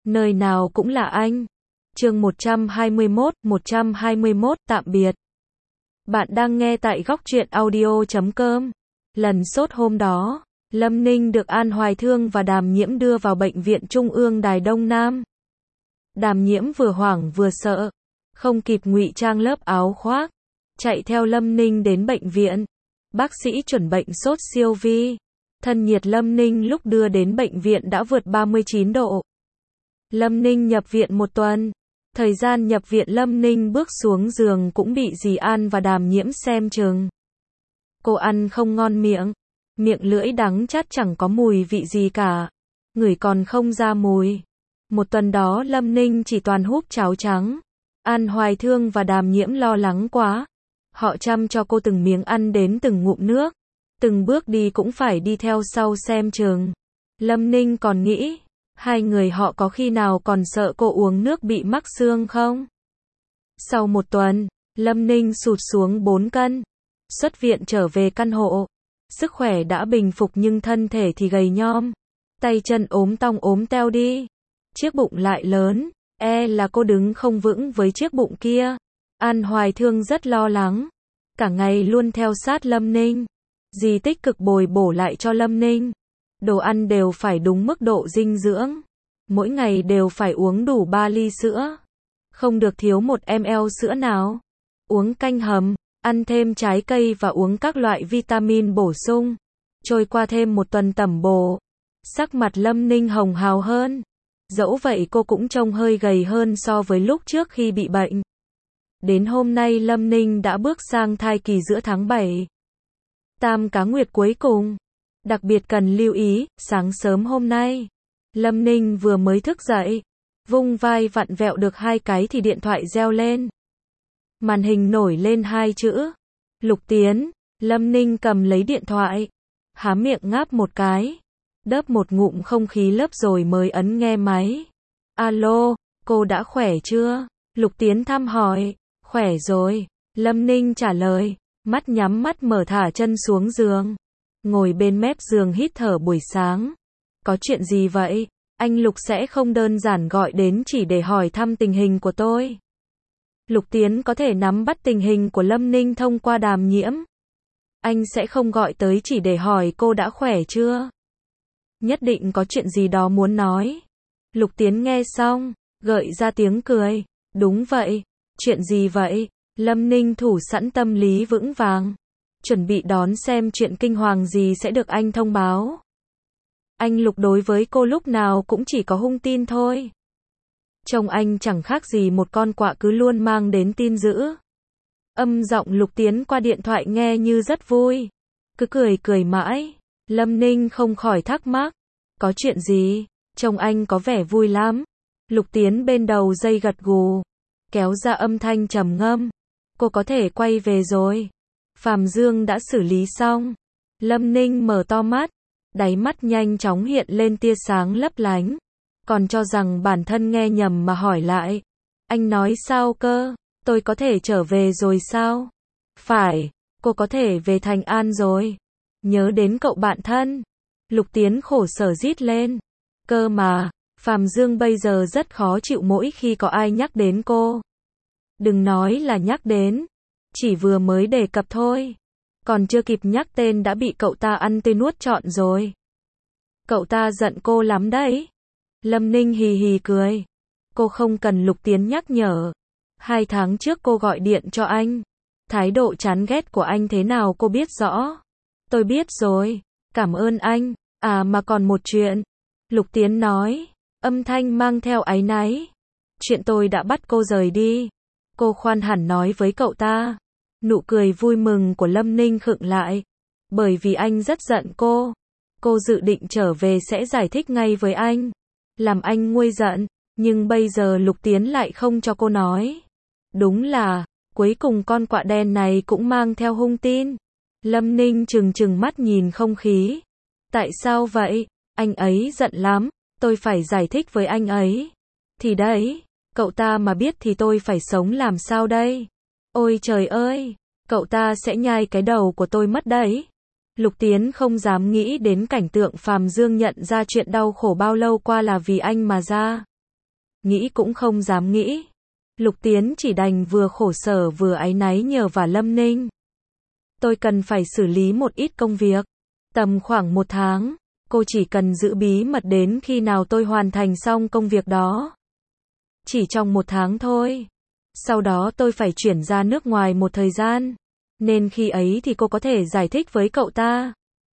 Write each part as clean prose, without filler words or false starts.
Nơi nào cũng là anh. Chương 121, tạm biệt. Bạn đang nghe tại góc truyện audio.com. Lần sốt hôm đó, Lâm Ninh được An Hoài Thương và Đàm Nhiễm đưa vào bệnh viện Trung ương Đài Đông Nam. Đàm Nhiễm vừa hoảng vừa sợ, không kịp ngụy trang lớp áo khoác, chạy theo Lâm Ninh đến bệnh viện. Bác sĩ chuẩn bệnh sốt siêu vi. Thân nhiệt Lâm Ninh lúc đưa đến bệnh viện đã vượt 39 độ. Lâm Ninh nhập viện 1 tuần. Thời gian nhập viện Lâm Ninh bước xuống giường cũng bị dì An và Đàm Nhiễm xem chừng. Cô ăn không ngon miệng. Miệng lưỡi đắng chát chẳng có mùi vị gì cả. Ngửi còn không ra mùi. 1 tuần đó Lâm Ninh chỉ toàn húp cháo trắng. An Hoài Thương và Đàm Nhiễm lo lắng quá. Họ chăm cho cô từng miếng ăn đến từng ngụm nước. Từng bước đi cũng phải đi theo sau xem chừng. Lâm Ninh còn nghĩ, hai người họ có khi nào còn sợ cô uống nước bị mắc xương không? Sau 1 tuần, Lâm Ninh sụt xuống 4 cân. Xuất viện trở về căn hộ. Sức khỏe đã bình phục nhưng thân thể thì gầy nhom. Tay chân ốm tong ốm teo đi. Chiếc bụng lại lớn, là cô đứng không vững với chiếc bụng kia. An Hoài Thương rất lo lắng. Cả ngày luôn theo sát Lâm Ninh. Dì tích cực bồi bổ lại cho Lâm Ninh. Đồ ăn đều phải đúng mức độ dinh dưỡng. Mỗi ngày đều phải uống đủ 3 ly sữa. Không được thiếu 1 ml sữa nào. Uống canh hầm, ăn thêm trái cây và uống các loại vitamin bổ sung. Trôi qua thêm 1 tuần tẩm bổ. Sắc mặt Lâm Ninh hồng hào hơn. Dẫu vậy cô cũng trông hơi gầy hơn so với lúc trước khi bị bệnh. Đến hôm nay Lâm Ninh đã bước sang thai kỳ giữa tháng 7. Tam cá nguyệt cuối cùng. Đặc biệt cần lưu ý, sáng sớm hôm nay, Lâm Ninh vừa mới thức dậy, vung vai vặn vẹo được 2 cái thì điện thoại reo lên. Màn hình nổi lên 2 chữ. Lục Tiến. Lâm Ninh cầm lấy điện thoại, há miệng ngáp 1 cái, đớp 1 ngụm không khí lớp rồi mới ấn nghe máy. Alo, cô đã khỏe chưa? Lục Tiến thăm hỏi. Khỏe rồi. Lâm Ninh trả lời, mắt nhắm mắt mở thả chân xuống giường. Ngồi bên mép giường hít thở buổi sáng. Có chuyện gì vậy? Anh Lục sẽ không đơn giản gọi đến chỉ để hỏi thăm tình hình của tôi. Lục Tiến có thể nắm bắt tình hình của Lâm Ninh thông qua Đàm Nhiễm. Anh sẽ không gọi tới chỉ để hỏi cô đã khỏe chưa? Nhất định có chuyện gì đó muốn nói. Lục Tiến nghe xong, gợi ra tiếng cười. Đúng vậy. Chuyện gì vậy? Lâm Ninh thủ sẵn tâm lý vững vàng. Chuẩn bị đón xem chuyện kinh hoàng gì sẽ được anh thông báo. Anh Lục đối với cô lúc nào cũng chỉ có hung tin thôi. Trông anh chẳng khác gì một con quạ cứ luôn mang đến tin dữ. Âm giọng Lục Tiến qua điện thoại nghe như rất vui. Cứ cười mãi. Lâm Ninh không khỏi thắc mắc. Có chuyện gì? Trông anh có vẻ vui lắm. Lục Tiến bên đầu dây gật gù. Kéo ra âm thanh trầm ngâm. Cô có thể quay về rồi. Phàm Dương đã xử lý xong. Lâm Ninh mở to mắt. Đáy mắt nhanh chóng hiện lên tia sáng lấp lánh. Còn cho rằng bản thân nghe nhầm mà hỏi lại. Anh nói sao cơ? Tôi có thể trở về rồi sao? Phải, cô có thể về Thành An rồi. Nhớ đến cậu bạn thân. Lục Tiến khổ sở rít lên. Cơ mà, Phàm Dương bây giờ rất khó chịu mỗi khi có ai nhắc đến cô. Đừng nói là nhắc đến. Chỉ vừa mới đề cập thôi. Còn chưa kịp nhắc tên đã bị cậu ta ăn tươi nuốt trọn rồi. Cậu ta giận cô lắm đấy. Lâm Ninh hì hì cười. Cô không cần Lục Tiến nhắc nhở. 2 tháng trước cô gọi điện cho anh. Thái độ chán ghét của anh thế nào cô biết rõ. Tôi biết rồi. Cảm ơn anh. À mà còn một chuyện. Lục Tiến nói. Âm thanh mang theo áy náy. Chuyện tôi đã bắt cô rời đi. Cô khoan hẳn nói với cậu ta. Nụ cười vui mừng của Lâm Ninh khựng lại. Bởi vì anh rất giận cô. Cô dự định trở về sẽ giải thích ngay với anh. Làm anh nguôi giận. Nhưng bây giờ Lục Tiến lại không cho cô nói. Đúng là, cuối cùng con quạ đen này cũng mang theo hung tin. Lâm Ninh trừng mắt nhìn không khí. Tại sao vậy? Anh ấy giận lắm. Tôi phải giải thích với anh ấy. Thì đấy, cậu ta mà biết thì tôi phải sống làm sao đây? Ôi trời ơi, cậu ta sẽ nhai cái đầu của tôi mất đấy. Lục Tiến không dám nghĩ đến cảnh tượng Phàm Dương nhận ra chuyện đau khổ bao lâu qua là vì anh mà ra. nghĩ cũng không dám nghĩ. Lục Tiến chỉ đành vừa khổ sở vừa áy náy nhờ vả Lâm Ninh. Tôi cần phải xử lý một ít công việc. Tầm khoảng 1 tháng, cô chỉ cần giữ bí mật đến khi nào tôi hoàn thành xong công việc đó. Chỉ trong 1 tháng thôi. Sau đó tôi phải chuyển ra nước ngoài một thời gian. Nên khi ấy thì cô có thể giải thích với cậu ta.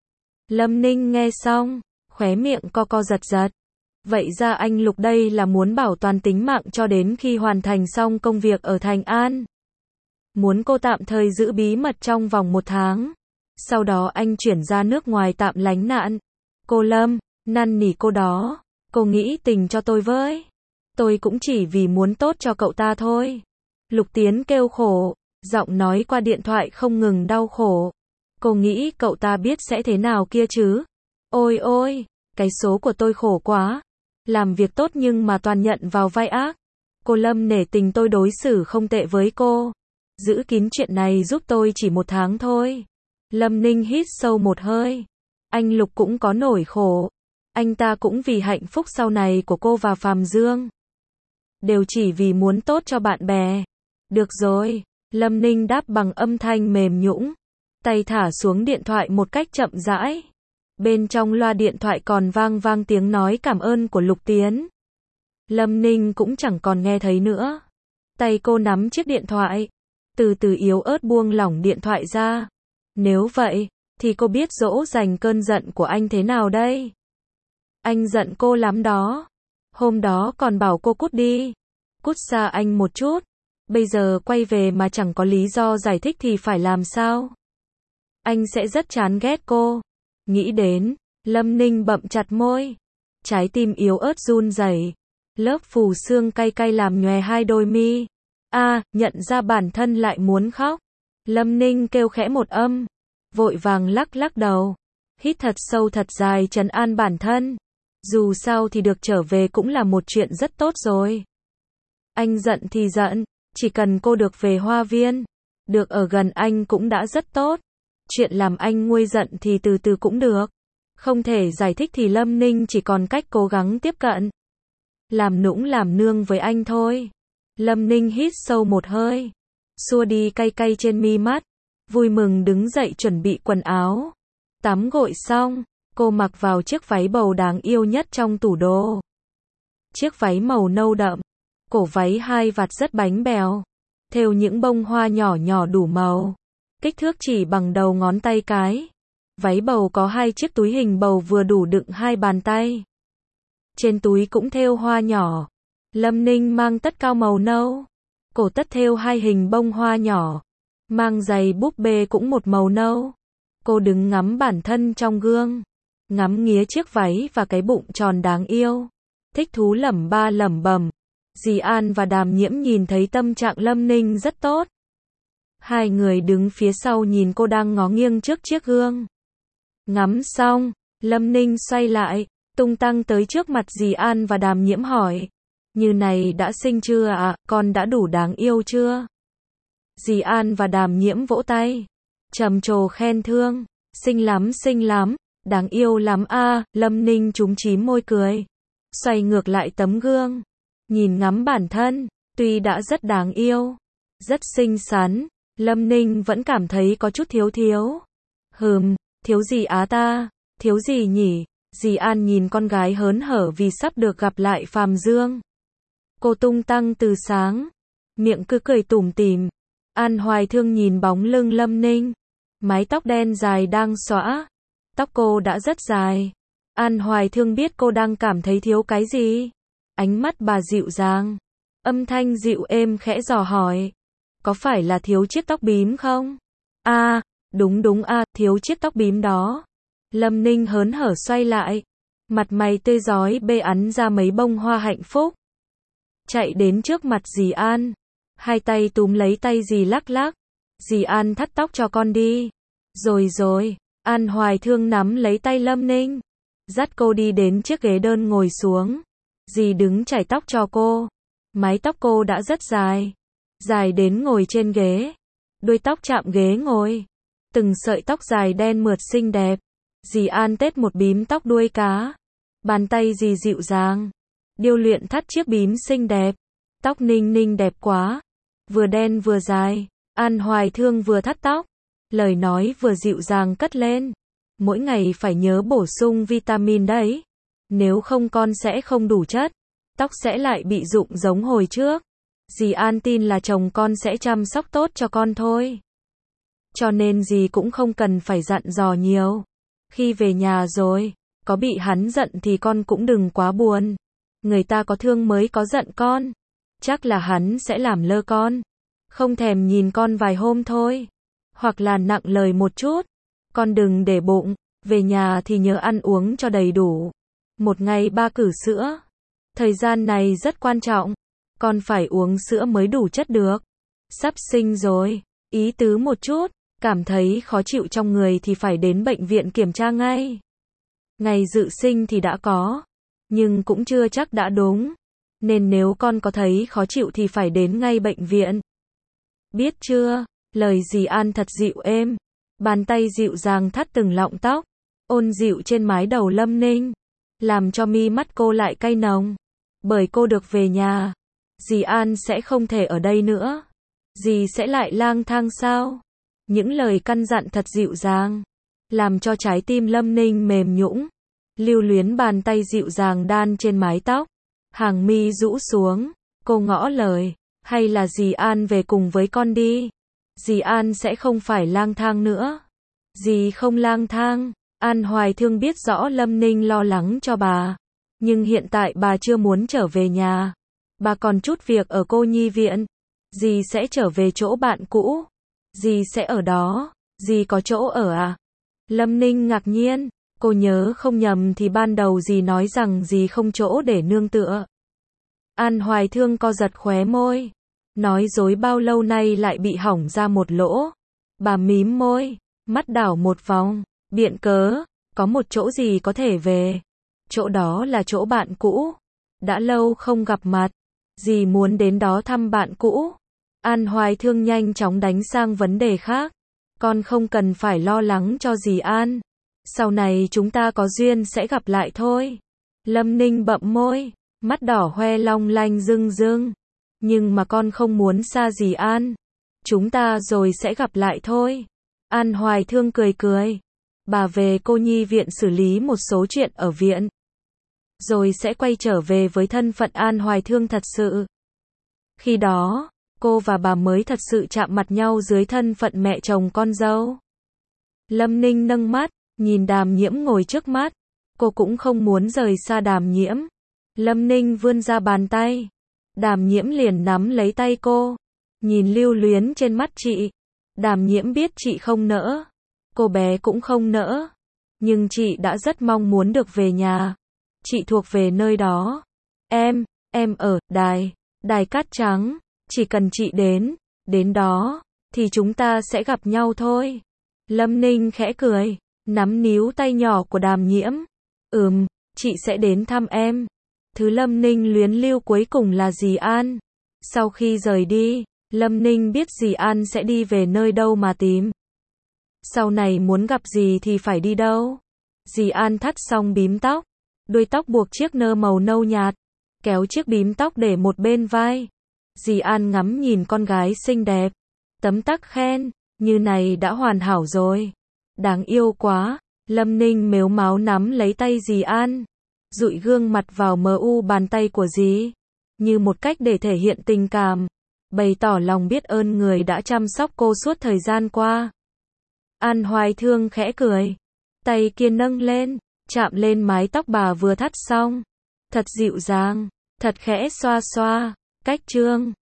Lâm Ninh nghe xong, khóe miệng co co giật giật. Vậy ra anh Lục đây là muốn bảo toàn tính mạng cho đến khi hoàn thành xong công việc ở Thành An. Muốn cô tạm thời giữ bí mật trong vòng 1 tháng. Sau đó anh chuyển ra nước ngoài tạm lánh nạn. Cô Lâm, năn nỉ cô đó. Cô nghĩ tình cho tôi với. Tôi cũng chỉ vì muốn tốt cho cậu ta thôi. Lục Tiến kêu khổ, giọng nói qua điện thoại không ngừng đau khổ. Cô nghĩ cậu ta biết sẽ thế nào kia chứ? Ôi ôi, cái số của tôi khổ quá. Làm việc tốt nhưng mà toàn nhận vào vai ác. Cô Lâm nể tình tôi đối xử không tệ với cô. Giữ kín chuyện này giúp tôi chỉ 1 tháng thôi. Lâm Ninh hít sâu một hơi. Anh Lục cũng có nỗi khổ. Anh ta cũng vì hạnh phúc sau này của cô và Phàm Dương. Đều chỉ vì muốn tốt cho bạn bè. Được rồi, Lâm Ninh đáp bằng âm thanh mềm nhũn. Tay thả xuống điện thoại một cách chậm rãi. Bên trong loa điện thoại còn vang vang tiếng nói cảm ơn của Lục Tiến. Lâm Ninh cũng chẳng còn nghe thấy nữa. Tay cô nắm chiếc điện thoại. Từ từ yếu ớt buông lỏng điện thoại ra. Nếu vậy, thì cô biết dỗ dành cơn giận của anh thế nào đây? Anh giận cô lắm đó. Hôm đó còn bảo cô cút đi. Cút xa anh một chút. Bây giờ quay về mà chẳng có lý do giải thích thì phải làm sao? Anh sẽ rất chán ghét cô. Nghĩ đến, Lâm Ninh bậm chặt môi. Trái tim yếu ớt run rẩy. Lớp phù sương cay cay làm nhòe hai đôi mi. Nhận ra bản thân lại muốn khóc. Lâm Ninh kêu khẽ một âm. Vội vàng lắc lắc đầu. Hít thật sâu thật dài trấn an bản thân. Dù sao thì được trở về cũng là một chuyện rất tốt rồi. Anh giận thì giận. Chỉ cần cô được về Hoa Viên. Được ở gần anh cũng đã rất tốt. Chuyện làm anh nguôi giận thì từ từ cũng được. Không thể giải thích thì Lâm Ninh chỉ còn cách cố gắng tiếp cận. Làm nũng làm nương với anh thôi. Lâm Ninh hít sâu một hơi. Xua đi cay cay trên mi mắt. Vui mừng đứng dậy chuẩn bị quần áo. Tắm gội xong, cô mặc vào chiếc váy bầu đáng yêu nhất trong tủ đồ. Chiếc váy màu nâu đậm. Cổ váy 2 vạt rất bánh bèo. Thêu những bông hoa nhỏ nhỏ đủ màu. Kích thước chỉ bằng đầu ngón tay cái. Váy bầu có 2 chiếc túi hình bầu vừa đủ đựng 2 bàn tay. Trên túi cũng thêu hoa nhỏ. Lâm Ninh mang tất cao màu nâu. Cổ tất thêu 2 hình bông hoa nhỏ. Mang giày búp bê cũng một màu nâu. Cô đứng ngắm bản thân trong gương. Ngắm nghía chiếc váy và cái bụng tròn đáng yêu. Thích thú lẩm bẩm. Dì An và Đàm Nhiễm nhìn thấy tâm trạng Lâm Ninh rất tốt. Hai người đứng phía sau nhìn cô đang ngó nghiêng trước chiếc gương. Ngắm xong, Lâm Ninh xoay lại, tung tăng tới trước mặt dì An và Đàm Nhiễm hỏi. Như này đã xinh chưa ạ, con đã đủ đáng yêu chưa? Dì An và Đàm Nhiễm vỗ tay. Trầm trồ khen thương. Xinh lắm, đáng yêu lắm a. Lâm Ninh chúm chím môi cười. Xoay ngược lại tấm gương. Nhìn ngắm bản thân, tuy đã rất đáng yêu, rất xinh xắn, Lâm Ninh vẫn cảm thấy có chút thiếu. Thiếu gì á ta? Thiếu gì nhỉ? Dì An nhìn con gái hớn hở vì sắp được gặp lại Phàm Dương. Cô tung tăng từ sáng, miệng cứ cười tủm tỉm. An Hoài Thương nhìn bóng lưng Lâm Ninh, mái tóc đen dài đang xõa. Tóc cô đã rất dài. An Hoài Thương biết cô đang cảm thấy thiếu cái gì. Ánh mắt bà dịu dàng, âm thanh dịu êm khẽ dò hỏi. Có phải là thiếu chiếc tóc bím không? Đúng thiếu chiếc tóc bím đó. Lâm Ninh hớn hở xoay lại. Mặt mày tươi rói bê ắn ra mấy bông hoa hạnh phúc. Chạy đến trước mặt dì An. Hai tay túm lấy tay dì lắc lắc. Dì An thắt tóc cho con đi. Rồi. An Hoài Thương nắm lấy tay Lâm Ninh. Dắt cô đi đến chiếc ghế đơn ngồi xuống. Dì đứng chải tóc cho cô. Mái tóc cô đã rất dài. Dài đến ngồi trên ghế. Đuôi tóc chạm ghế ngồi. Từng sợi tóc dài đen mượt xinh đẹp. Dì An tết một bím tóc đuôi cá. Bàn tay dì dịu dàng. điêu luyện thắt chiếc bím xinh đẹp. Tóc Ninh Ninh đẹp quá, vừa đen vừa dài. An Hoài Thương vừa thắt tóc, lời nói vừa dịu dàng cất lên. Mỗi ngày phải nhớ bổ sung vitamin đấy, nếu không con sẽ không đủ chất, tóc sẽ lại bị rụng giống hồi trước. Dì An tin là chồng con sẽ chăm sóc tốt cho con thôi, cho nên dì cũng không cần phải dặn dò nhiều. Khi về nhà rồi, có bị hắn giận thì con cũng đừng quá buồn. Người ta có thương mới có giận con. Chắc là hắn sẽ làm lơ con, không thèm nhìn con vài hôm thôi, hoặc là nặng lời một chút. Con đừng để bụng, về nhà thì nhớ ăn uống cho đầy đủ. Một ngày 3 cử sữa. Thời gian này rất quan trọng, con phải uống sữa mới đủ chất được. Sắp sinh rồi, ý tứ một chút, cảm thấy khó chịu trong người thì phải đến bệnh viện kiểm tra ngay. Ngày dự sinh thì đã có, nhưng cũng chưa chắc đã đúng, nên nếu con có thấy khó chịu thì phải đến ngay bệnh viện. Biết chưa? Lời dì An thật dịu êm, bàn tay dịu dàng thắt từng lọng tóc, ôn dịu trên mái đầu Lâm Ninh, làm cho mi mắt cô lại cay nồng. Bởi cô được về nhà, dì An sẽ không thể ở đây nữa. Dì sẽ lại lang thang sao? Những lời căn dặn thật dịu dàng, làm cho trái tim Lâm Ninh mềm nhũn. Lưu luyến bàn tay dịu dàng đan trên mái tóc, hàng mi rũ xuống, cô ngỏ lời, hay là dì An về cùng với con đi. Dì An sẽ không phải lang thang nữa. Dì không lang thang. An Hoài Thương biết rõ Lâm Ninh lo lắng cho bà, nhưng hiện tại bà chưa muốn trở về nhà. Bà còn chút việc ở cô nhi viện. Dì sẽ trở về chỗ bạn cũ. Dì sẽ ở đó. Dì có chỗ ở à? Lâm Ninh ngạc nhiên. Cô nhớ không nhầm thì ban đầu dì nói rằng dì không chỗ để nương tựa. An Hoài Thương co giật khóe môi. Nói dối bao lâu nay lại bị hỏng ra một lỗ. Bà mím môi, mắt đảo một vòng, biện cớ, có một chỗ dì có thể về. Chỗ đó là chỗ bạn cũ. Đã lâu không gặp mặt, dì muốn đến đó thăm bạn cũ. An Hoài Thương nhanh chóng đánh sang vấn đề khác. Con không cần phải lo lắng cho dì An. Sau này chúng ta có duyên sẽ gặp lại thôi. Lâm Ninh bậm môi, mắt đỏ hoe long lanh rưng rưng. Nhưng mà con không muốn xa dì An. Chúng ta rồi sẽ gặp lại thôi. An Hoài Thương cười cười. Bà về cô nhi viện xử lý một số chuyện ở viện, rồi sẽ quay trở về với thân phận An Hoài Thương thật sự. Khi đó, cô và bà mới thật sự chạm mặt nhau dưới thân phận mẹ chồng con dâu. Lâm Ninh nâng mắt, nhìn Đàm Nhiễm ngồi trước mắt. Cô cũng không muốn rời xa Đàm Nhiễm. Lâm Ninh vươn ra bàn tay. Đàm Nhiễm liền nắm lấy tay cô, nhìn lưu luyến trên mắt chị. Đàm Nhiễm biết chị không nỡ, cô bé cũng không nỡ, nhưng chị đã rất mong muốn được về nhà. Chị thuộc về nơi đó. Em ở Đài Cát Trắng. Chỉ cần chị đến đó, thì chúng ta sẽ gặp nhau thôi. Lâm Ninh khẽ cười, nắm níu tay nhỏ của Đàm Nhiễm. Chị sẽ đến thăm em. Thứ Lâm Ninh luyến lưu cuối cùng là dì An. Sau khi rời đi, Lâm Ninh biết dì An sẽ đi về nơi đâu mà tìm. Sau này muốn gặp dì thì phải đi đâu? Dì An thắt xong bím tóc, đuôi tóc buộc chiếc nơ màu nâu nhạt, kéo chiếc bím tóc để một bên vai. Dì An ngắm nhìn con gái xinh đẹp, tấm tắc khen, như này đã hoàn hảo rồi. Đáng yêu quá. Lâm Ninh mếu máo nắm lấy tay dì An, dụi gương mặt vào mờ u bàn tay của dì, như một cách để thể hiện tình cảm, bày tỏ lòng biết ơn người đã chăm sóc cô suốt thời gian qua. An Hoài Thương khẽ cười, tay kia nâng lên, chạm lên mái tóc bà vừa thắt xong, thật dịu dàng, thật khẽ xoa xoa. Cách chương